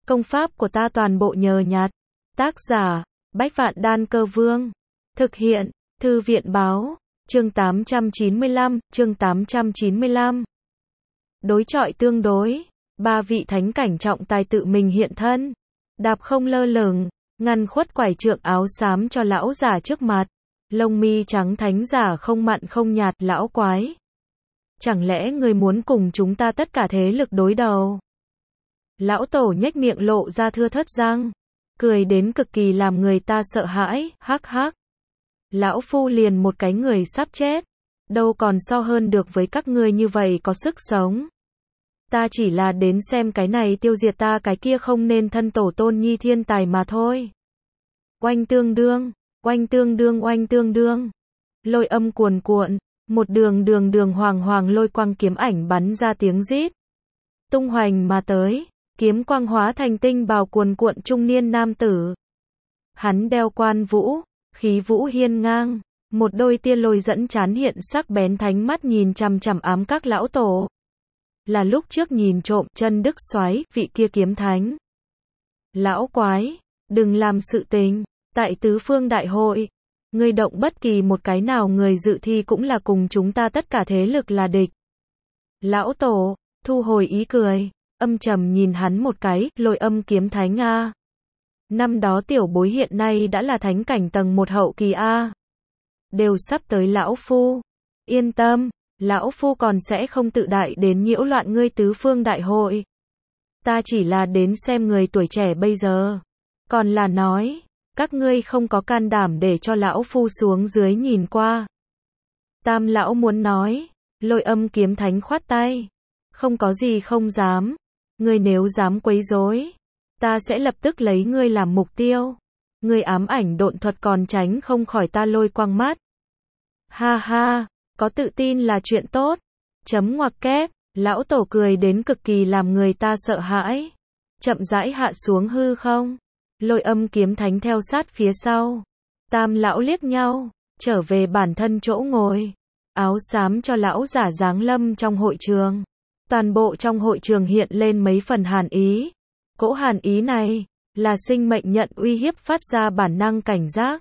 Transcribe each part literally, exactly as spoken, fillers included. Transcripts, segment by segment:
Công pháp của ta toàn bộ nhờ nhặt. Tác giả, Bách Vạn Đan Cơ Vương. Thực hiện, Thư viện Báo. Chương tám trăm chín mươi lăm, chương tám trăm chín mươi lăm. Đối chọi tương đối. Ba vị thánh cảnh trọng tài tự mình hiện thân. Đạp không lơ lửng, ngăn khuất quải trượng áo xám cho lão giả trước mặt. Lông mi trắng thánh giả không mặn không nhạt, lão quái. Chẳng lẽ người muốn cùng chúng ta tất cả thế lực đối đầu? Lão tổ nhếch miệng lộ ra thưa thớt răng, cười đến cực kỳ làm người ta sợ hãi, hắc hắc. Lão phu liền một cái người sắp chết, đâu còn so hơn được với các ngươi như vậy có sức sống. Ta chỉ là đến xem cái này tiêu diệt ta cái kia không nên thân tổ tôn nhi thiên tài mà thôi. Oanh tương đương, oanh tương đương oanh tương đương. Lôi âm cuồn cuộn, một đường đường đường hoàng hoàng lôi quang kiếm ảnh bắn ra tiếng rít. Tung hoành mà tới, kiếm quang hóa thành tinh bào cuồn cuộn trung niên nam tử. Hắn đeo quan vũ, khí vũ hiên ngang, một đôi tia lôi dẫn chán hiện sắc bén thánh mắt nhìn chằm chằm ám các lão tổ. Là lúc trước nhìn trộm chân đức soái, vị kia kiếm thánh. Lão quái, đừng làm sự tình, tại tứ phương đại hội, ngươi động bất kỳ một cái nào người dự thi cũng là cùng chúng ta tất cả thế lực là địch. Lão tổ, thu hồi ý cười, âm trầm nhìn hắn một cái, lôi âm kiếm thánh a. Năm đó tiểu bối hiện nay đã là thánh cảnh tầng một hậu kỳ a. Đều sắp tới lão phu. Yên tâm, lão phu còn sẽ không tự đại đến nhiễu loạn ngươi tứ phương đại hội. Ta chỉ là đến xem người tuổi trẻ bây giờ. Còn là nói, các ngươi không có can đảm để cho lão phu xuống dưới nhìn qua. Tam lão muốn nói, lôi âm kiếm thánh khoát tay. Không có gì không dám. Ngươi nếu dám quấy rối, ta sẽ lập tức lấy ngươi làm mục tiêu. Ngươi ám ảnh độn thuật còn tránh không khỏi ta lôi quang mắt. Ha ha, có tự tin là chuyện tốt. Chấm ngoặc kép, lão tổ cười đến cực kỳ làm người ta sợ hãi. Chậm rãi hạ xuống hư không. Lôi âm kiếm thánh theo sát phía sau. Tam lão liếc nhau, trở về bản thân chỗ ngồi. Áo xám cho lão giả giáng lâm trong hội trường. Toàn bộ trong hội trường hiện lên mấy phần hàn ý. Cỗ hàn ý này, là sinh mệnh nhận uy hiếp phát ra bản năng cảnh giác.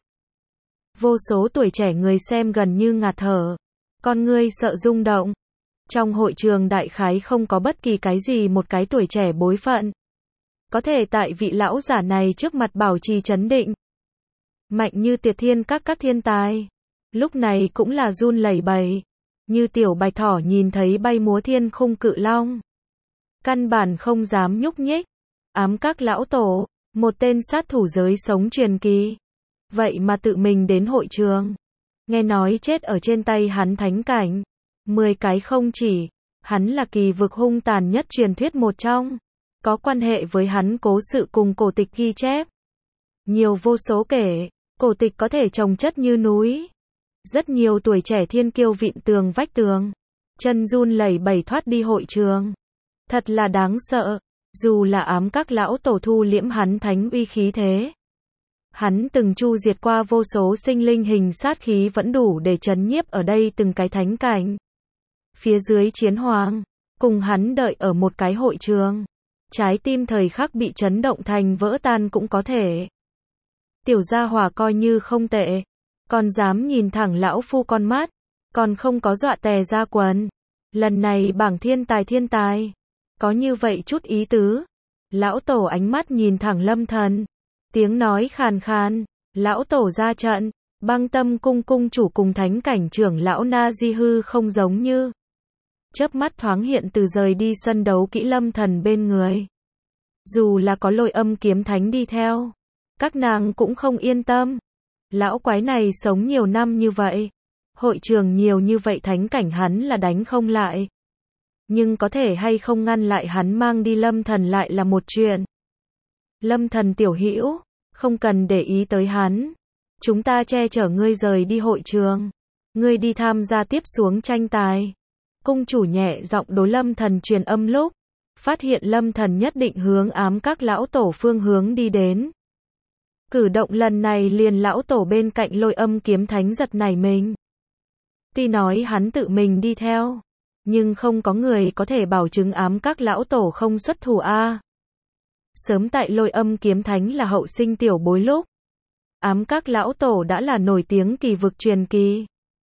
Vô số tuổi trẻ người xem gần như ngạt thở. Con ngươi sợ rung động. Trong hội trường đại khái không có bất kỳ cái gì một cái tuổi trẻ bối phận. Có thể tại vị lão giả này trước mặt bảo trì trấn định. Mạnh như Tiệt Thiên các các thiên tài. Lúc này cũng là run lẩy bẩy. Như tiểu bạch thỏ nhìn thấy bay múa thiên khung cự long. Căn bản không dám nhúc nhích. Ám các lão tổ, một tên sát thủ giới sống truyền kỳ. Vậy mà tự mình đến hội trường. Nghe nói chết ở trên tay hắn thánh cảnh. Mười cái không chỉ. Hắn là kỳ vực hung tàn nhất truyền thuyết một trong. Có quan hệ với hắn cố sự cùng cổ tịch ghi chép. Nhiều vô số kể. Cổ tịch có thể chồng chất như núi. Rất nhiều tuổi trẻ thiên kiêu vịn tường vách tường. Chân run lẩy bẩy thoát đi hội trường. Thật là đáng sợ. Dù là ám các lão tổ thu liễm hắn thánh uy khí thế. Hắn từng chu diệt qua vô số sinh linh hình sát khí vẫn đủ để trấn nhiếp ở đây từng cái thánh cảnh. Phía dưới chiến hoàng, cùng hắn đợi ở một cái hội trường. Trái tim thời khắc bị chấn động thành vỡ tan cũng có thể. Tiểu gia hỏa coi như không tệ. Còn dám nhìn thẳng lão phu con mắt. Còn không có dọa tè ra quần. Lần này bảng thiên tài thiên tài. Có như vậy chút ý tứ. Lão tổ ánh mắt nhìn thẳng Lâm Thần. Tiếng nói khàn khàn. Lão tổ ra trận. Băng Tâm cung cung chủ cùng thánh cảnh trưởng lão Na Di Hư không giống như. Chớp mắt thoáng hiện từ rời đi sân đấu kỹ Lâm Thần bên người. Dù là có lôi âm kiếm thánh đi theo. Các nàng cũng không yên tâm. Lão quái này sống nhiều năm như vậy. Hội trường nhiều như vậy thánh cảnh hắn là đánh không lại. Nhưng có thể hay không ngăn lại hắn mang đi Lâm Thần lại là một chuyện. Lâm Thần tiểu hữu, không cần để ý tới hắn. Chúng ta che chở ngươi rời đi hội trường. Ngươi đi tham gia tiếp xuống tranh tài. Cung chủ nhẹ giọng đối Lâm Thần truyền âm lúc. Phát hiện Lâm Thần nhất định hướng ám các lão tổ phương hướng đi đến. Cử động lần này liền lão tổ bên cạnh lôi âm kiếm thánh giật nảy mình. Tuy nói hắn tự mình đi theo. Nhưng không có người có thể bảo chứng ám các lão tổ không xuất thủ a. Sớm tại Lôi Âm Kiếm Thánh là hậu sinh tiểu bối lúc, Ám Các lão tổ đã là nổi tiếng kỳ vực truyền kỳ.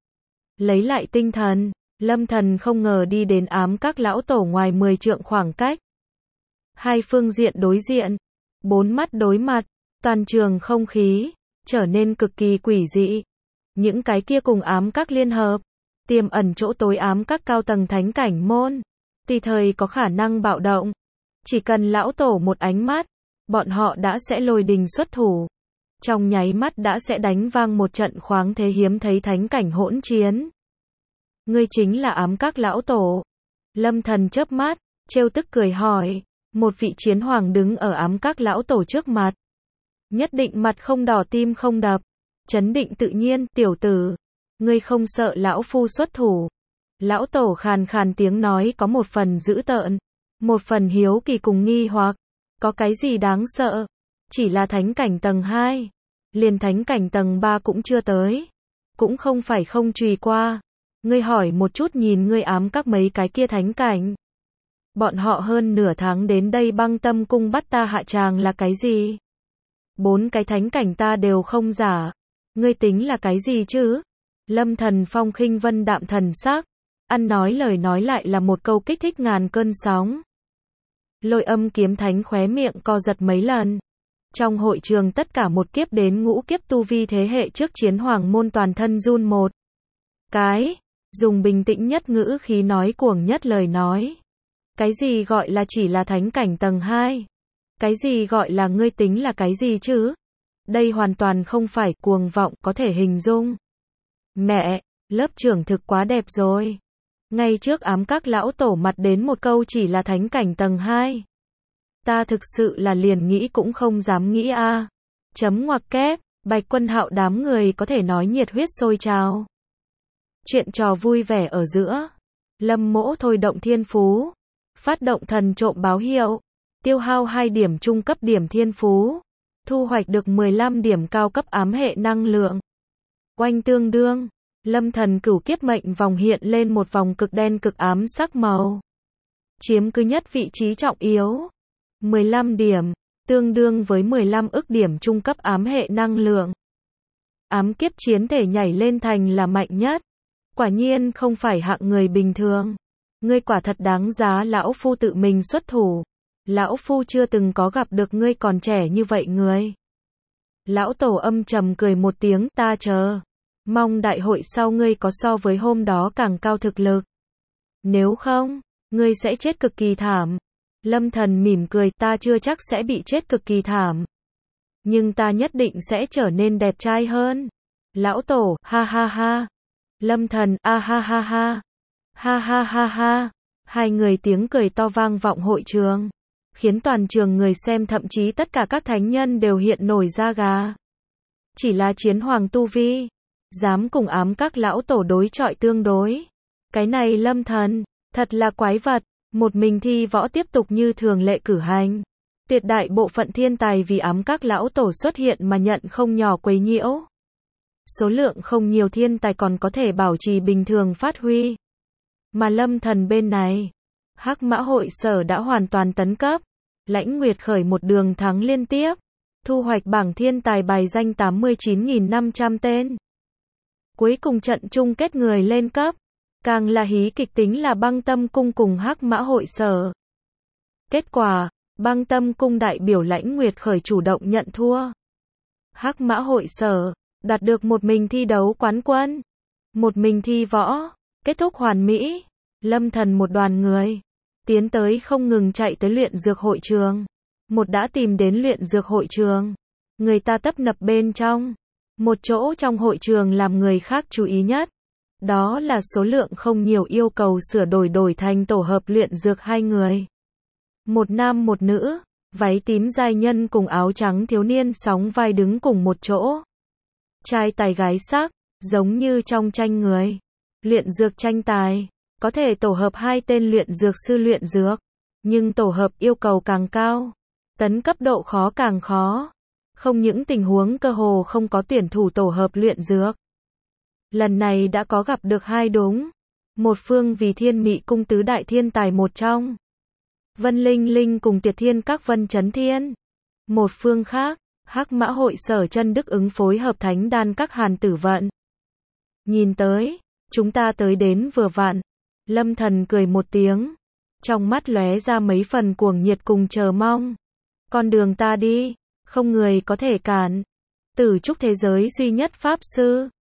Lấy lại tinh thần, Lâm Thần không ngờ đi đến Ám Các lão tổ ngoài mười trượng khoảng cách. Hai phương diện đối diện, bốn mắt đối mặt, toàn trường không khí trở nên cực kỳ quỷ dị. Những cái kia cùng Ám Các liên hợp, tiềm ẩn chỗ tối Ám Các cao tầng thánh cảnh môn, tùy thời có khả năng bạo động. Chỉ cần lão tổ một ánh mắt, bọn họ đã sẽ lôi đình xuất thủ. Trong nháy mắt đã sẽ đánh vang một trận khoáng thế hiếm thấy thánh cảnh hỗn chiến. Ngươi chính là Ám Các lão tổ. Lâm Thần chớp mắt, trêu tức cười hỏi. Một vị chiến hoàng đứng ở Ám Các lão tổ trước mặt. Nhất định mặt không đỏ tim không đập. Chấn định tự nhiên, tiểu tử. Ngươi không sợ lão phu xuất thủ. Lão tổ khàn khàn tiếng nói có một phần dữ tợn. Một phần hiếu kỳ cùng nghi hoặc. Có cái gì đáng sợ? Chỉ là thánh cảnh tầng hai. Liền thánh cảnh tầng ba cũng chưa tới. Cũng không phải không truy qua. Ngươi hỏi một chút nhìn ngươi Ám Các mấy cái kia thánh cảnh. Bọn họ hơn nửa tháng đến đây Băng Tâm cung bắt ta hạ tràng là cái gì? Bốn cái thánh cảnh ta đều không giả. Ngươi tính là cái gì chứ? Lâm Thần phong khinh vân đạm thần sắc. Ăn nói lời nói lại là một câu kích thích ngàn cơn sóng. Lôi Âm Kiếm Thánh khóe miệng co giật mấy lần. Trong hội trường tất cả một kiếp đến ngũ kiếp tu vi thế hệ trước chiến hoàng môn toàn thân run một cái, dùng bình tĩnh nhất ngữ khí nói cuồng nhất lời nói. Cái gì gọi là chỉ là thánh cảnh tầng hai? Cái gì gọi là ngươi tính là cái gì chứ? Đây hoàn toàn không phải cuồng vọng có thể hình dung. Mẹ, lớp trưởng thực quá đẹp rồi. Ngay trước Ám Các lão tổ mặt đến một câu chỉ là thánh cảnh tầng hai. Ta thực sự là liền nghĩ cũng không dám nghĩ a. À. Chấm ngoặc kép, Bạch Quân Hạo đám người có thể nói nhiệt huyết sôi trào. Chuyện trò vui vẻ ở giữa. Lâm Mỗ thôi động thiên phú. Phát động thần trộm báo hiệu. Tiêu hao hai điểm trung cấp điểm thiên phú. Thu hoạch được mười lăm điểm cao cấp ám hệ năng lượng. Oanh tương đương. Lâm Thần cửu kiếp mệnh vòng hiện lên một vòng cực đen cực ám sắc màu. Chiếm cứ nhất vị trí trọng yếu. mười lăm điểm. Tương đương với mười lăm ức điểm trung cấp ám hệ năng lượng. Ám kiếp chiến thể nhảy lên thành là mạnh nhất. Quả nhiên không phải hạng người bình thường. Ngươi quả thật đáng giá lão phu tự mình xuất thủ. Lão phu chưa từng có gặp được ngươi còn trẻ như vậy người. Lão tổ âm trầm cười một tiếng, ta chờ. Mong đại hội sau ngươi có so với hôm đó càng cao thực lực. Nếu không, ngươi sẽ chết cực kỳ thảm. Lâm Thần mỉm cười, ta chưa chắc sẽ bị chết cực kỳ thảm. Nhưng ta nhất định sẽ trở nên đẹp trai hơn. Lão tổ, ha ha ha. Lâm Thần, a ha ha ha. Ha ha ha ha. Hai người tiếng cười to vang vọng hội trường. Khiến toàn trường người xem thậm chí tất cả các thánh nhân đều hiện nổi da gà. Chỉ là chiến hoàng tu vi. Dám cùng Ám Các lão tổ đối chọi tương đối. Cái này Lâm Thần, thật là quái vật. Một mình thi võ tiếp tục như thường lệ cử hành. Tuyệt đại bộ phận thiên tài vì Ám Các lão tổ xuất hiện mà nhận không nhỏ quấy nhiễu. Số lượng không nhiều thiên tài còn có thể bảo trì bình thường phát huy. Mà Lâm Thần bên này, Hắc Mã hội sở đã hoàn toàn tấn cấp. Lãnh Nguyệt khởi một đường thắng liên tiếp. Thu hoạch bảng thiên tài bài danh tám mươi chín nghìn năm trăm tên. Cuối cùng trận chung kết người lên cấp. Càng là hí kịch tính là Băng Tâm cung cùng Hắc Mã hội sở. Kết quả, Băng Tâm cung đại biểu Lãnh Nguyệt khởi chủ động nhận thua. Hắc Mã hội sở đạt được một mình thi đấu quán quân. Một mình thi võ, kết thúc hoàn mỹ. Lâm Thần một đoàn người tiến tới không ngừng chạy tới luyện dược hội trường. Một đã tìm đến luyện dược hội trường. Người ta tấp nập bên trong. Một chỗ trong hội trường làm người khác chú ý nhất. Đó là số lượng không nhiều yêu cầu sửa đổi đổi thành tổ hợp luyện dược hai người. Một nam một nữ, váy tím giai nhân cùng áo trắng thiếu niên sóng vai đứng cùng một chỗ. Trai tài gái sắc, giống như trong tranh người. Luyện dược tranh tài, có thể tổ hợp hai tên luyện dược sư luyện dược. Nhưng tổ hợp yêu cầu càng cao. Tấn cấp độ khó càng khó. Không những tình huống cơ hồ không có tuyển thủ tổ hợp luyện dược. Lần này đã có gặp được hai đúng. Một phương vì Thiên Mị cung tứ đại thiên tài một trong. Vân Linh Linh cùng Tiệt Thiên các Vân Chấn Thiên. Một phương khác, Hắc Mã hội Sở Chân Đức ứng phối hợp Thánh Đan các Hàn Tử Vận. Nhìn tới, chúng ta tới đến vừa vặn. Lâm Thần cười một tiếng, trong mắt lóe ra mấy phần cuồng nhiệt cùng chờ mong. Con đường ta đi, không người có thể cản. Tử trúc thế giới duy nhất pháp sư.